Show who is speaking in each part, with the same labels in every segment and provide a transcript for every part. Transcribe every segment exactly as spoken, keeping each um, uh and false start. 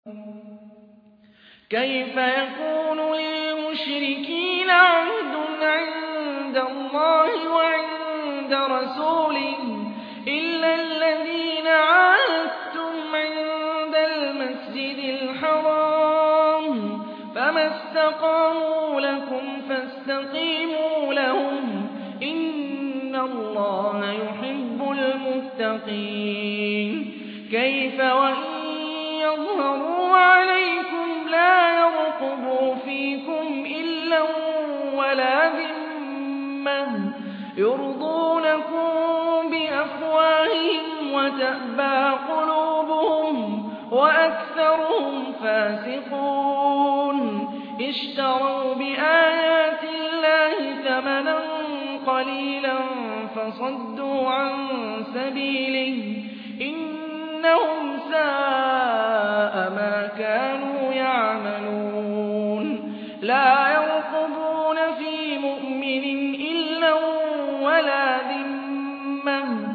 Speaker 1: كيف يكون للمشركين عهد عند الله وعند رسوله إلا الذين عاهدتم عند المسجد الحرام فما استقاموا لكم فاستقيموا لهم إن الله يحب المتقين. كيف وإن يظهروا عليكم لا يرقبوا فيكم إلا ولا ذمة يرضونكم بأفواههم وتأبى قلوبهم وأكثرهم فاسقون. اشتروا بآيات الله ثمنا قليلا فصدوا عن سبيله إنهم ساء ما كانوا يعملون. لا يرقبون في مؤمن إلا ولا ذمة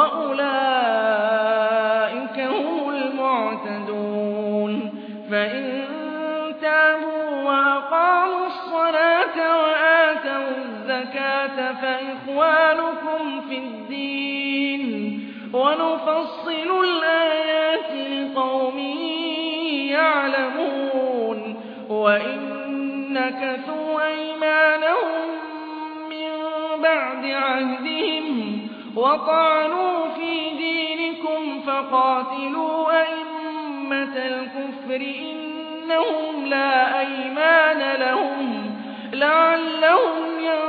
Speaker 1: وأولئك هم المعتدون. فإن تابوا وأقاموا الصلاة وآتوا الزكاة فإخوانكم في الدين ونفصل الآيات لقوم يعلمون. وإن نكثوا أيمانهم من بعد عهدهم وطعنوا في دينكم فقاتلوا أئمة الكفر إنهم لا أيمان لهم لعلهم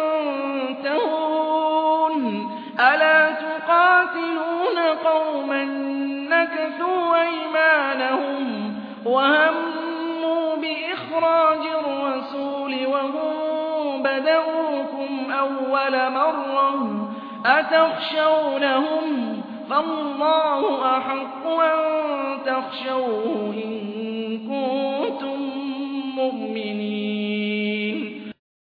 Speaker 1: ينتهون. ألا تقاتلون قوما نكثوا أيمانهم وهموا بإخراج الرسول وهم بدؤوكم أول مرة أتخشونهم فالله أحق أن تخشوه إن كنتم مؤمنين.